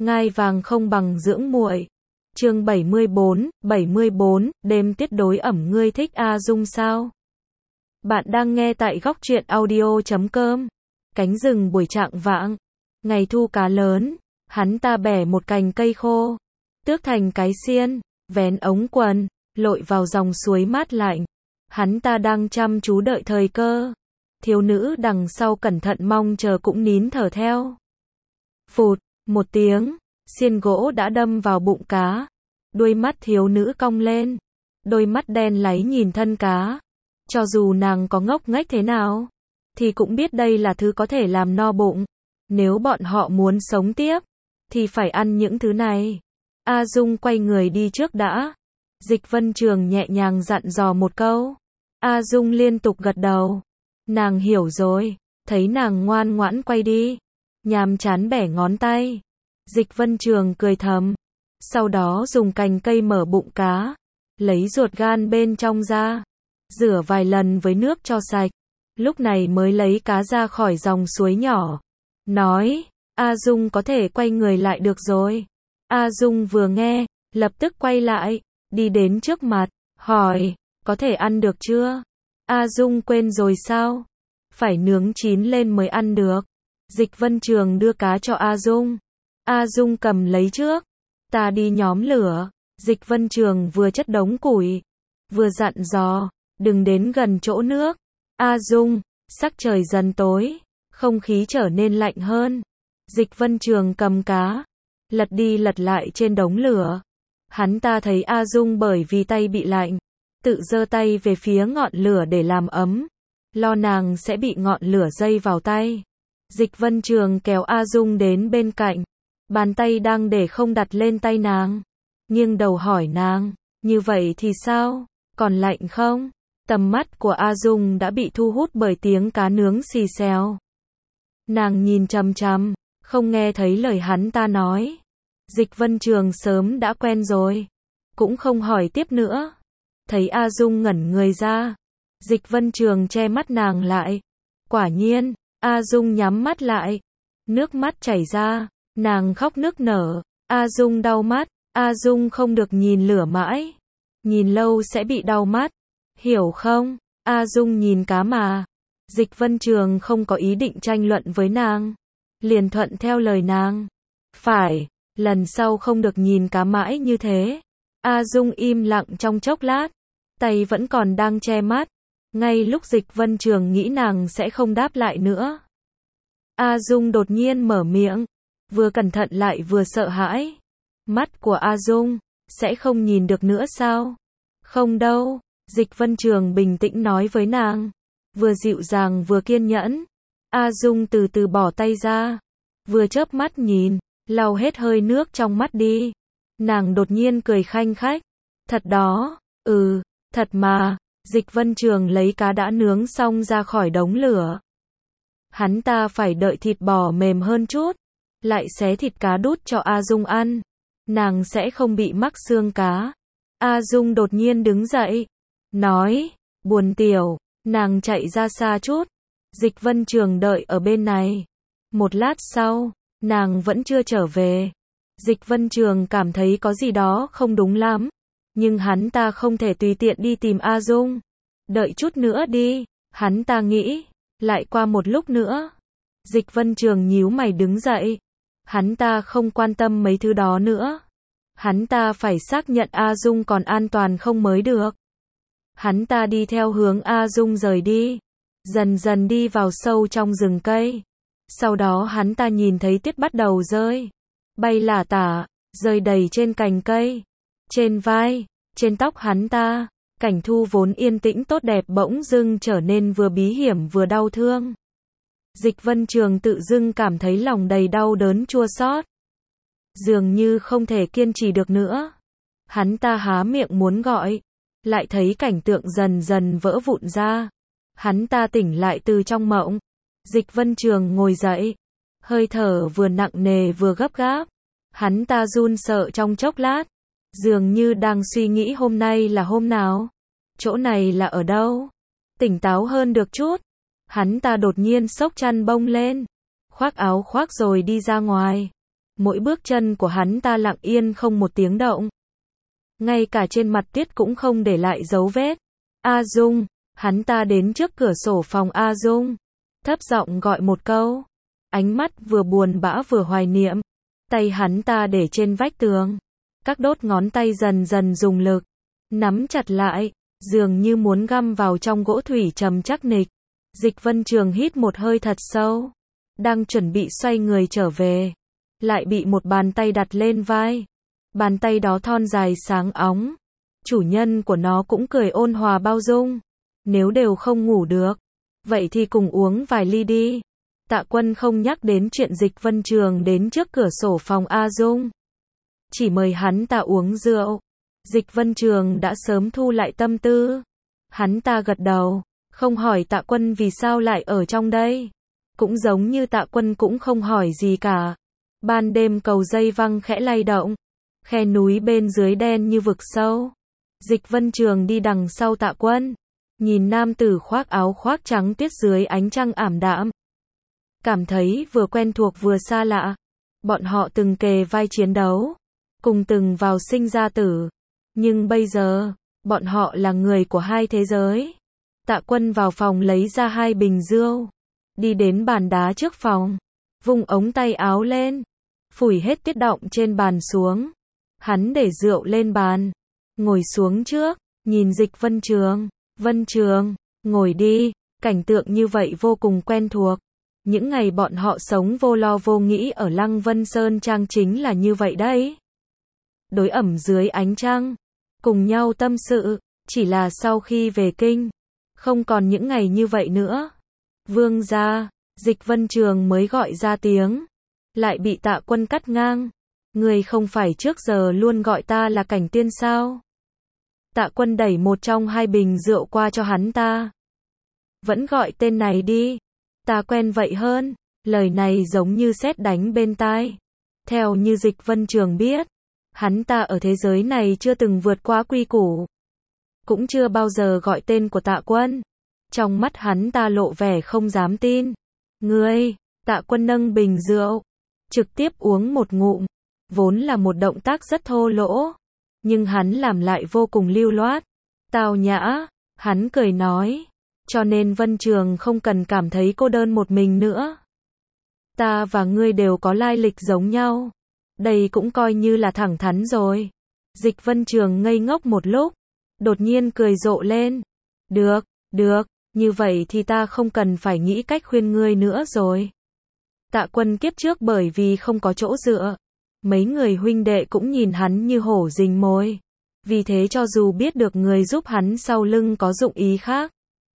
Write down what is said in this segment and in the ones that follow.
Ngai vàng không bằng dưỡng muội. Chương 74, đêm tuyết đối ẩm ngươi thích A Dung sao? Bạn đang nghe tại góc truyện audio.com. Cánh rừng buổi trạng vạng, ngày thu cá lớn, hắn ta bẻ một cành cây khô, tước thành cái xiên, vén ống quần, lội vào dòng suối mát lạnh. Hắn ta đang chăm chú đợi thời cơ. Thiếu nữ đằng sau cẩn thận mong chờ cũng nín thở theo. Phụt, một tiếng, xiên gỗ đã đâm vào bụng cá. Đuôi mắt thiếu nữ cong lên, đôi mắt đen láy nhìn thân cá. Cho dù nàng có ngốc nghếch thế nào, thì cũng biết đây là thứ có thể làm no bụng. Nếu bọn họ muốn sống tiếp, thì phải ăn những thứ này. A Dung quay người đi trước đã. Dịch Vân Trường nhẹ nhàng dặn dò một câu. A Dung liên tục gật đầu. Nàng hiểu rồi, thấy nàng ngoan ngoãn quay đi. Nhàm chán bẻ ngón tay. Dịch Vân Trường cười thầm. Sau đó dùng cành cây mở bụng cá. Lấy ruột gan bên trong ra. Rửa vài lần với nước cho sạch. Lúc này mới lấy cá ra khỏi dòng suối nhỏ. Nói, A Dung có thể quay người lại được rồi. A Dung vừa nghe, lập tức quay lại, đi đến trước mặt, hỏi, có thể ăn được chưa? A Dung quên rồi sao? Phải nướng chín lên mới ăn được. Dịch Vân Trường đưa cá cho A Dung. A Dung cầm lấy trước. Ta đi nhóm lửa. Dịch Vân Trường vừa chất đống củi, vừa dặn dò, đừng đến gần chỗ nước. A Dung, sắc trời dần tối, không khí trở nên lạnh hơn. Dịch Vân Trường cầm cá, lật đi lật lại trên đống lửa. Hắn ta thấy A Dung bởi vì tay bị lạnh, tự giơ tay về phía ngọn lửa để làm ấm, lo nàng sẽ bị ngọn lửa dây vào tay. Dịch Vân Trường kéo A Dung đến bên cạnh, bàn tay đang để không đặt lên tay nàng, nghiêng đầu hỏi nàng, như vậy thì sao, còn lạnh không? Tầm mắt của A Dung đã bị thu hút bởi tiếng cá nướng xì xèo. Nàng nhìn chằm chằm, không nghe thấy lời hắn ta nói. Dịch Vân Trường sớm đã quen rồi, cũng không hỏi tiếp nữa. Thấy A Dung ngẩn người ra, Dịch Vân Trường che mắt nàng lại. Quả nhiên, A Dung nhắm mắt lại, nước mắt chảy ra, nàng khóc nức nở. A Dung đau mắt, A Dung không được nhìn lửa mãi, nhìn lâu sẽ bị đau mắt, hiểu không? A Dung nhìn cá mà. Dịch Vân Trường không có ý định tranh luận với nàng, liền thuận theo lời nàng. Phải, lần sau không được nhìn cá mãi như thế. A Dung im lặng trong chốc lát, tay vẫn còn đang che mắt. Ngay lúc Dịch Vân Trường nghĩ nàng sẽ không đáp lại nữa, A Dung đột nhiên mở miệng, vừa cẩn thận lại vừa sợ hãi. Mắt của A Dung, sẽ không nhìn được nữa sao? Không đâu, Dịch Vân Trường bình tĩnh nói với nàng, vừa dịu dàng vừa kiên nhẫn. A Dung từ từ bỏ tay ra, vừa chớp mắt nhìn, lau hết hơi nước trong mắt đi. Nàng đột nhiên cười khanh khách. Thật đó, thật mà. Dịch Vân Trường lấy cá đã nướng xong ra khỏi đống lửa. Hắn ta phải đợi thịt bò mềm hơn chút, lại xé thịt cá đút cho A Dung ăn. Nàng sẽ không bị mắc xương cá. A Dung đột nhiên đứng dậy, nói, buồn tiểu. Nàng chạy ra xa chút. Dịch Vân Trường đợi ở bên này. Một lát sau, nàng vẫn chưa trở về. Dịch Vân Trường cảm thấy có gì đó không đúng lắm, nhưng hắn ta không thể tùy tiện đi tìm A Dung. Đợi chút nữa đi, hắn ta nghĩ. Lại qua một lúc nữa, Dịch Vân Trường nhíu mày đứng dậy. Hắn ta không quan tâm mấy thứ đó nữa. Hắn ta phải xác nhận A Dung còn an toàn không mới được. Hắn ta đi theo hướng A Dung rời đi, dần dần đi vào sâu trong rừng cây. Sau đó hắn ta nhìn thấy tuyết bắt đầu rơi, bay lả tả, rơi đầy trên cành cây, trên vai, trên tóc hắn ta. Cảnh thu vốn yên tĩnh tốt đẹp bỗng dưng trở nên vừa bí hiểm vừa đau thương. Dịch Vân Trường tự dưng cảm thấy lòng đầy đau đớn chua xót, dường như không thể kiên trì được nữa. Hắn ta há miệng muốn gọi, lại thấy cảnh tượng dần dần vỡ vụn ra. Hắn ta tỉnh lại từ trong mộng. Dịch Vân Trường ngồi dậy, hơi thở vừa nặng nề vừa gấp gáp. Hắn ta run sợ trong chốc lát, dường như đang suy nghĩ hôm nay là hôm nào, chỗ này là ở đâu. Tỉnh táo hơn được chút, hắn ta đột nhiên xốc chăn bông lên, khoác áo khoác rồi đi ra ngoài. Mỗi bước chân của hắn ta lặng yên không một tiếng động. Ngay cả trên mặt tuyết cũng không để lại dấu vết. A Dung, hắn ta đến trước cửa sổ phòng A Dung. Thấp giọng gọi một câu. Ánh mắt vừa buồn bã vừa hoài niệm. Tay hắn ta để trên vách tường. Các đốt ngón tay dần dần dùng lực. Nắm chặt lại, dường như muốn găm vào trong gỗ thủy trầm chắc nịch. Dịch Vân Trường hít một hơi thật sâu. Đang chuẩn bị xoay người trở về. Lại bị một bàn tay đặt lên vai. Bàn tay đó thon dài sáng óng. Chủ nhân của nó cũng cười ôn hòa bao dung. Nếu đều không ngủ được, vậy thì cùng uống vài ly đi. Tạ Quân không nhắc đến chuyện Dịch Vân Trường đến trước cửa sổ phòng A Dung. Chỉ mời hắn ta uống rượu. Dịch Vân Trường đã sớm thu lại tâm tư. Hắn ta gật đầu, không hỏi Tạ Quân vì sao lại ở trong đây. Cũng giống như Tạ Quân cũng không hỏi gì cả. Ban đêm cầu dây văng khẽ lay động. Khe núi bên dưới đen như vực sâu. Dịch Vân Trường đi đằng sau Tạ Quân. Nhìn nam tử khoác áo khoác trắng tuyết dưới ánh trăng ảm đạm. Cảm thấy vừa quen thuộc vừa xa lạ. Bọn họ từng kề vai chiến đấu. Cùng từng vào sinh ra tử. Nhưng bây giờ, bọn họ là người của hai thế giới. Tạ Quân vào phòng lấy ra 2 bình rượu. Đi đến bàn đá trước phòng. Vung ống tay áo lên. Phủi hết tuyết đọng trên bàn xuống. Hắn để rượu lên bàn. Ngồi xuống trước. Nhìn Dịch Vân Trường. Vân Trường, ngồi đi. Cảnh tượng như vậy vô cùng quen thuộc. Những ngày bọn họ sống vô lo vô nghĩ ở Lăng Vân Sơn Trang chính là như vậy đấy. Đối ẩm dưới ánh trăng. Cùng nhau tâm sự. Chỉ là sau khi về kinh. Không còn những ngày như vậy nữa. Vương gia, Dịch Vân Trường mới gọi ra tiếng. Lại bị Tạ Quân cắt ngang. Người không phải trước giờ luôn gọi ta là Cảnh Tiên sao? Tạ Quân đẩy một trong 2 bình rượu qua cho hắn ta. Vẫn gọi tên này đi. Ta quen vậy hơn. Lời này giống như sét đánh bên tai. Theo như Dịch Vân Trường biết, hắn ta ở thế giới này chưa từng vượt qua quy củ. Cũng chưa bao giờ gọi tên của Tạ Quân. Trong mắt hắn ta lộ vẻ không dám tin. Ngươi, Tạ Quân nâng bình rượu. Trực tiếp uống một ngụm. Vốn là một động tác rất thô lỗ. Nhưng hắn làm lại vô cùng lưu loát. Tao nhã, hắn cười nói. Cho nên Vân Trường không cần cảm thấy cô đơn một mình nữa. Ta và ngươi đều có lai lịch giống nhau. Đây cũng coi như là thẳng thắn rồi. Dịch Vân Trường ngây ngốc một lúc. Đột nhiên cười rộ lên. Được, được, như vậy thì ta không cần phải nghĩ cách khuyên ngươi nữa rồi. Tạ Quân kiếp trước bởi vì không có chỗ dựa. Mấy người huynh đệ cũng nhìn hắn như hổ rình mồi. Vì thế cho dù biết được người giúp hắn sau lưng có dụng ý khác.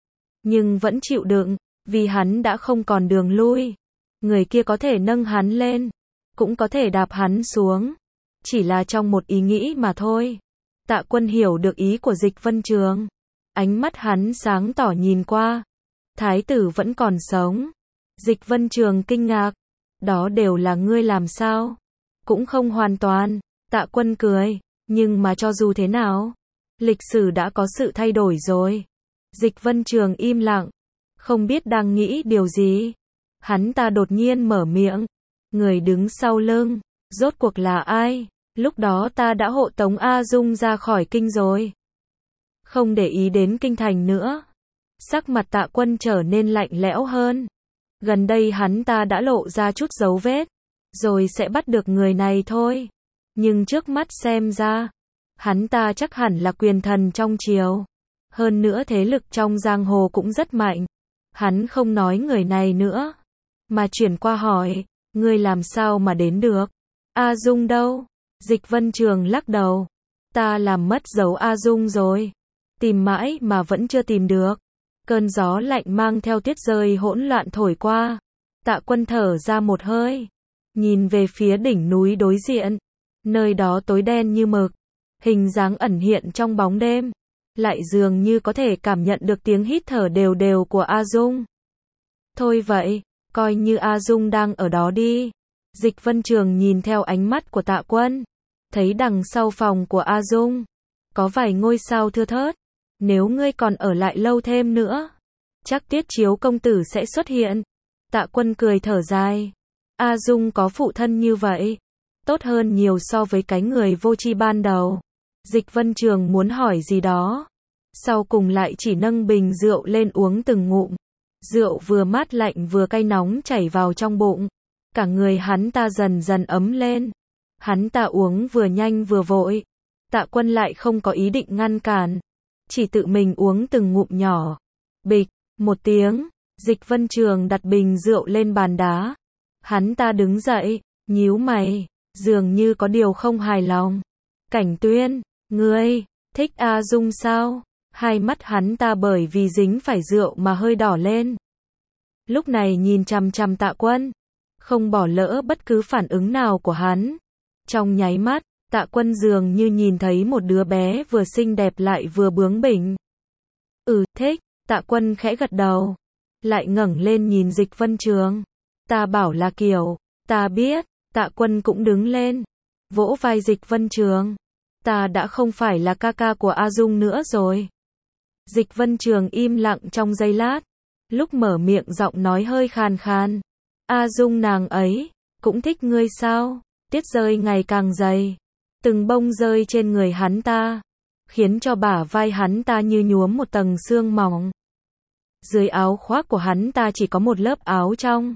Nhưng vẫn chịu đựng, vì hắn đã không còn đường lui. Người kia có thể nâng hắn lên. Cũng có thể đạp hắn xuống. Chỉ là trong một ý nghĩ mà thôi. Tạ Quân hiểu được ý của Dịch Vân Trường. Ánh mắt hắn sáng tỏ nhìn qua. Thái tử vẫn còn sống. Dịch Vân Trường kinh ngạc. Đó đều là ngươi làm sao? Cũng không hoàn toàn. Tạ Quân cười. Nhưng mà cho dù thế nào, lịch sử đã có sự thay đổi rồi. Dịch Vân Trường im lặng. Không biết đang nghĩ điều gì. Hắn ta đột nhiên mở miệng. Người đứng sau lưng. Rốt cuộc là ai? Lúc đó ta đã hộ tống A Dung ra khỏi kinh rồi. Không để ý đến kinh thành nữa. Sắc mặt Tạ Quân trở nên lạnh lẽo hơn. Gần đây hắn ta đã lộ ra chút dấu vết. Rồi sẽ bắt được người này thôi. Nhưng trước mắt xem ra, hắn ta chắc hẳn là quyền thần trong triều. Hơn nữa thế lực trong giang hồ cũng rất mạnh. Hắn không nói người này nữa. Mà chuyển qua hỏi, ngươi làm sao mà đến được? A Dung đâu? Dịch Vân Trường lắc đầu. Ta làm mất dấu A Dung rồi. Tìm mãi mà vẫn chưa tìm được. Cơn gió lạnh mang theo tuyết rơi hỗn loạn thổi qua. Tạ Quân thở ra một hơi. Nhìn về phía đỉnh núi đối diện. Nơi đó tối đen như mực. Hình dáng ẩn hiện trong bóng đêm. Lại dường như có thể cảm nhận được tiếng hít thở đều đều của A Dung. Thôi vậy, coi như A Dung đang ở đó đi. Dịch Vân Trường nhìn theo ánh mắt của Tạ Quân. Thấy đằng sau phòng của A Dung có vài ngôi sao thưa thớt. Nếu ngươi còn ở lại lâu thêm nữa, chắc Tiết Chiếu công tử sẽ xuất hiện. Tạ Quân cười thở dài. A Dung có phụ thân như vậy, tốt hơn nhiều so với cái người vô tri ban đầu. Dịch Vân Trường muốn hỏi gì đó, sau cùng lại chỉ nâng bình rượu lên uống từng ngụm. Rượu vừa mát lạnh vừa cay nóng chảy vào trong bụng. Cả người hắn ta dần dần ấm lên. Hắn ta uống vừa nhanh vừa vội. Tạ Quân lại không có ý định ngăn cản, chỉ tự mình uống từng ngụm nhỏ. Bịch, một tiếng, Dịch Vân Trường đặt bình rượu lên bàn đá. Hắn ta đứng dậy, nhíu mày, dường như có điều không hài lòng. Cảnh Tuyên, ngươi thích A Dung sao? Hai mắt hắn ta bởi vì dính phải rượu mà hơi đỏ lên. Lúc này nhìn chằm chằm Tạ Quân, không bỏ lỡ bất cứ phản ứng nào của hắn. Trong nháy mắt, Tạ Quân dường như nhìn thấy một đứa bé vừa xinh đẹp lại vừa bướng bỉnh. Thích, Tạ Quân khẽ gật đầu, lại ngẩng lên nhìn Dịch Vân Trường. Ta bảo là kiểu, ta biết. Tạ Quân cũng đứng lên, vỗ vai Dịch Vân Trường. Ta đã không phải là ca ca của A Dung nữa rồi. Dịch Vân Trường im lặng trong giây lát, lúc mở miệng giọng nói hơi khàn khàn. A Dung nàng ấy, cũng thích ngươi sao? Tiết rơi ngày càng dày, từng bông rơi trên người hắn ta, khiến cho bả vai hắn ta như nhuốm một tầng sương mỏng. Dưới áo khoác của hắn ta chỉ có một lớp áo trong.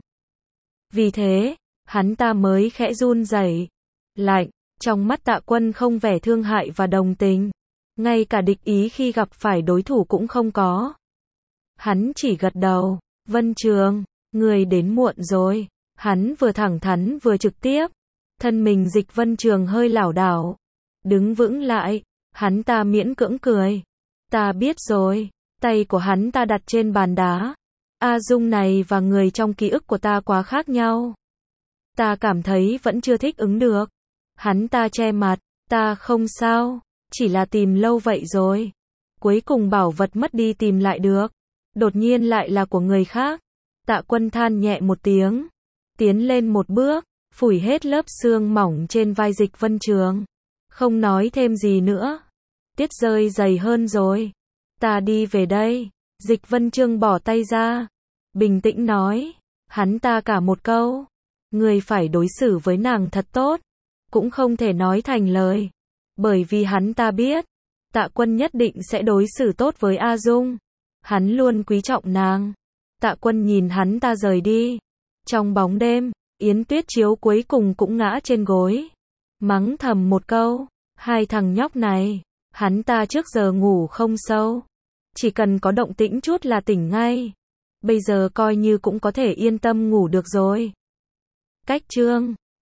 Vì thế, hắn ta mới khẽ run rẩy. Lạnh, trong mắt Tạ Quân không vẻ thương hại và đồng tình, ngay cả địch ý khi gặp phải đối thủ cũng không có. Hắn chỉ gật đầu. Vân Trường, người đến muộn rồi. Hắn vừa thẳng thắn vừa trực tiếp. Thân mình Dịch Vân Trường hơi lảo đảo, đứng vững lại, hắn ta miễn cưỡng cười. Ta biết rồi. Tay của hắn ta đặt trên bàn đá. A Dung này và người trong ký ức của ta quá khác nhau. Ta cảm thấy vẫn chưa thích ứng được. Hắn ta che mặt. Ta không sao, chỉ là tìm lâu vậy rồi. Cuối cùng bảo vật mất đi tìm lại được, đột nhiên lại là của người khác. Tạ Quân than nhẹ một tiếng, tiến lên một bước, phủi hết lớp xương mỏng trên vai Dịch Vân Trường. Không nói thêm gì nữa. Tiết rơi dày hơn rồi. Ta đi về đây. Dịch Vân Trường bỏ tay ra, bình tĩnh nói. Hắn ta cả một câu. Người phải đối xử với nàng thật tốt. Cũng không thể nói thành lời. Bởi vì hắn ta biết, Tạ Quân nhất định sẽ đối xử tốt với A Dung. Hắn luôn quý trọng nàng. Tạ Quân nhìn hắn ta rời đi. Trong bóng đêm, Yến Tuyết Chiếu cuối cùng cũng ngã trên gối, mắng thầm một câu. Hai thằng nhóc này, hắn ta trước giờ ngủ không sâu, chỉ cần có động tĩnh chút là tỉnh ngay. Bây giờ coi như cũng có thể yên tâm ngủ được rồi. Cách chương